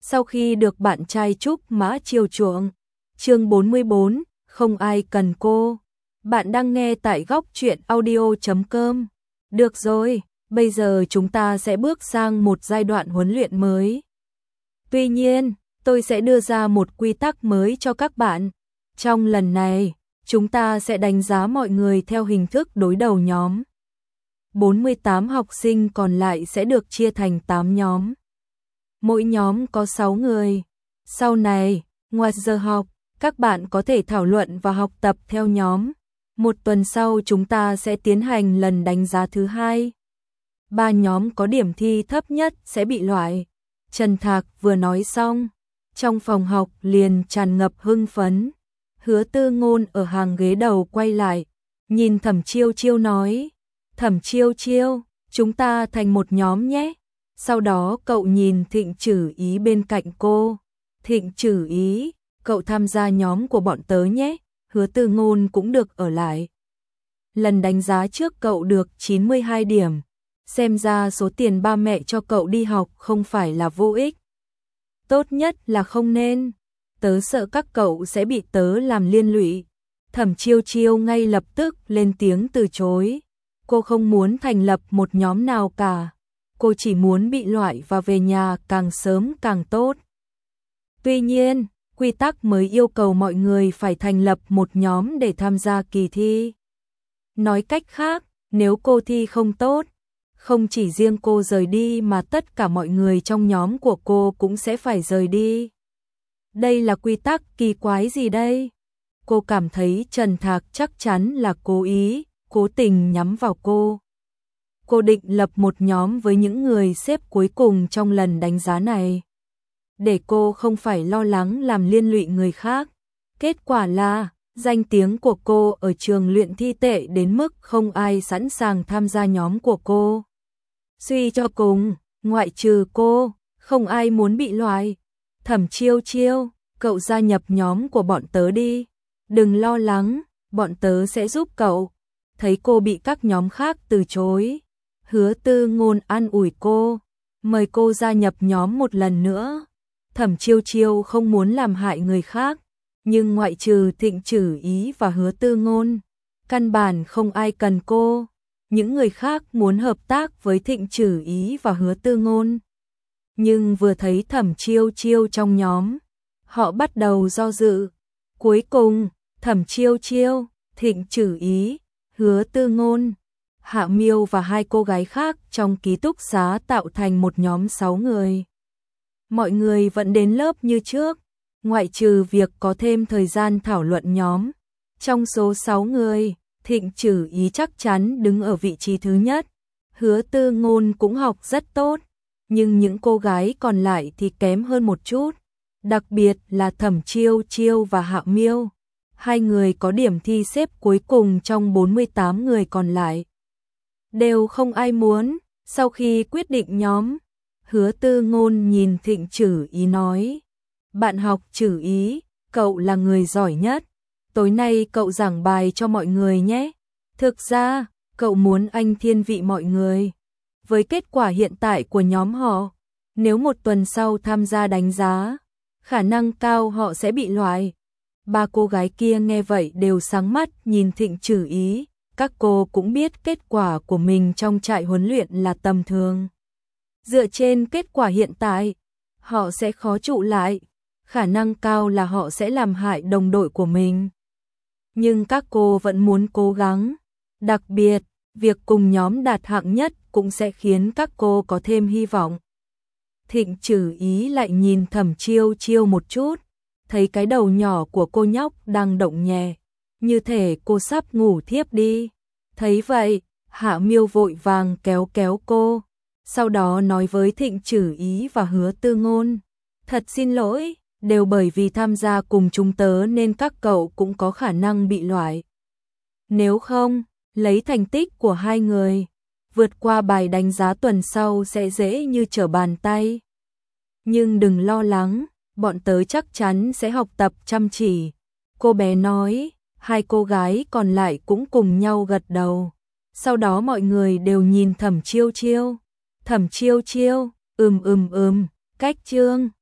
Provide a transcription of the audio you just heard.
sau khi được bạn trai Trúc Mã chiều chuộng. Chương 44, không ai cần cô. Bạn đang nghe tại góc truyện audio.com. Được rồi, bây giờ chúng ta sẽ bước sang một giai đoạn huấn luyện mới. Tuy nhiên, tôi sẽ đưa ra một quy tắc mới cho các bạn. Trong lần này, chúng ta sẽ đánh giá mọi người theo hình thức đối đầu nhóm. 48 học sinh còn lại sẽ được chia thành 8 nhóm. Mỗi nhóm có 6 người. Sau này, ngoài giờ học, các bạn có thể thảo luận và học tập theo nhóm. Một tuần sau chúng ta sẽ tiến hành lần đánh giá thứ 2. 3 nhóm có điểm thi thấp nhất sẽ bị loại. Trần Thạc vừa nói xong, trong phòng học liền tràn ngập hưng phấn. Hứa Tư Ngôn ở hàng ghế đầu quay lại, nhìn Thẩm Chiêu Chiêu nói, Thẩm Chiêu Chiêu, chúng ta thành một nhóm nhé. Sau đó cậu nhìn Thịnh Trử Ý bên cạnh cô. Thịnh Trử Ý, cậu tham gia nhóm của bọn tớ nhé. Hứa Tư Ngôn cũng được ở lại. Lần đánh giá trước cậu được 92 điểm. Xem ra số tiền ba mẹ cho cậu đi học không phải là vô ích. Tốt nhất là không nên. Tớ sợ các cậu sẽ bị tớ làm liên lụy. Thẩm Chiêu Chiêu ngay lập tức lên tiếng từ chối. Cô không muốn thành lập một nhóm nào cả. Cô chỉ muốn bị loại và về nhà càng sớm càng tốt. Tuy nhiên, quy tắc mới yêu cầu mọi người phải thành lập một nhóm để tham gia kỳ thi. Nói cách khác, nếu cô thi không tốt, không chỉ riêng cô rời đi mà tất cả mọi người trong nhóm của cô cũng sẽ phải rời đi. Đây là quy tắc kỳ quái gì đây? Cô cảm thấy Trần Thạc chắc chắn là cố ý, cố tình nhắm vào cô. Cô định lập một nhóm với những người xếp cuối cùng trong lần đánh giá này, để cô không phải lo lắng làm liên lụy người khác. Kết quả là, danh tiếng của cô ở trường luyện thi tệ đến mức không ai sẵn sàng tham gia nhóm của cô. Suy cho cùng, ngoại trừ cô, không ai muốn bị loại. Thẩm Chiêu Chiêu, cậu gia nhập nhóm của bọn tớ đi. Đừng lo lắng, bọn tớ sẽ giúp cậu. Thấy cô bị các nhóm khác từ chối, Hứa Tư Ngôn an ủi cô, mời cô gia nhập nhóm một lần nữa. Thẩm Chiêu Chiêu không muốn làm hại người khác, nhưng ngoại trừ Thịnh Trử Ý và Hứa Tư Ngôn, căn bản không ai cần cô. Những người khác muốn hợp tác với Thịnh Trử Ý và Hứa Tư Ngôn, nhưng vừa thấy Thẩm Chiêu Chiêu trong nhóm, họ bắt đầu do dự. Cuối cùng, Thẩm Chiêu Chiêu, Thịnh Trử Ý, Hứa Tư Ngôn, Hạ Miêu và 2 cô gái khác trong ký túc xá tạo thành một nhóm 6 người. Mọi người vẫn đến lớp như trước, ngoại trừ việc có thêm thời gian thảo luận nhóm. Trong số 6 người, Thịnh Trử Ý chắc chắn đứng ở vị trí thứ nhất. Hứa Tư Ngôn cũng học rất tốt, nhưng những cô gái còn lại thì kém hơn một chút, đặc biệt là Thẩm Chiêu Chiêu và Hạ Miêu. 2 người có điểm thi xếp cuối cùng trong 48 người còn lại. Đều không ai muốn. Sau khi quyết định nhóm, Hứa Tư Ngôn nhìn Thịnh Trử Ý nói, bạn học Trử Ý, cậu là người giỏi nhất. Tối nay cậu giảng bài cho mọi người nhé. Thực ra, cậu muốn anh thiên vị mọi người. Với kết quả hiện tại của nhóm họ, nếu một tuần sau tham gia đánh giá, khả năng cao họ sẽ bị loại. 3 cô gái kia nghe vậy đều sáng mắt nhìn Thịnh Trử Ý. Các cô cũng biết kết quả của mình trong trại huấn luyện là tầm thường. Dựa trên kết quả hiện tại, họ sẽ khó trụ lại. Khả năng cao là họ sẽ làm hại đồng đội của mình. Nhưng các cô vẫn muốn cố gắng. Đặc biệt, việc cùng nhóm đạt hạng nhất cũng sẽ khiến các cô có thêm hy vọng. Thịnh Trử Ý lại nhìn Thẩm Chiêu Chiêu một chút, thấy cái đầu nhỏ của cô nhóc đang động nhẹ, như thể cô sắp ngủ thiếp đi. Thấy vậy, Hạ Miêu vội vàng kéo kéo cô, sau đó nói với Thịnh Trử Ý và Hứa Tư Ngôn, thật xin lỗi, đều bởi vì tham gia cùng chúng tớ nên các cậu cũng có khả năng bị loại. Nếu không, lấy thành tích của 2 người, vượt qua bài đánh giá tuần sau sẽ dễ như trở bàn tay. Nhưng đừng lo lắng, bọn tớ chắc chắn sẽ học tập chăm chỉ. Cô bé nói, 2 cô gái còn lại cũng cùng nhau gật đầu. Sau đó mọi người đều nhìn Thẩm Chiêu Chiêu. Thẩm Chiêu Chiêu, cách chương.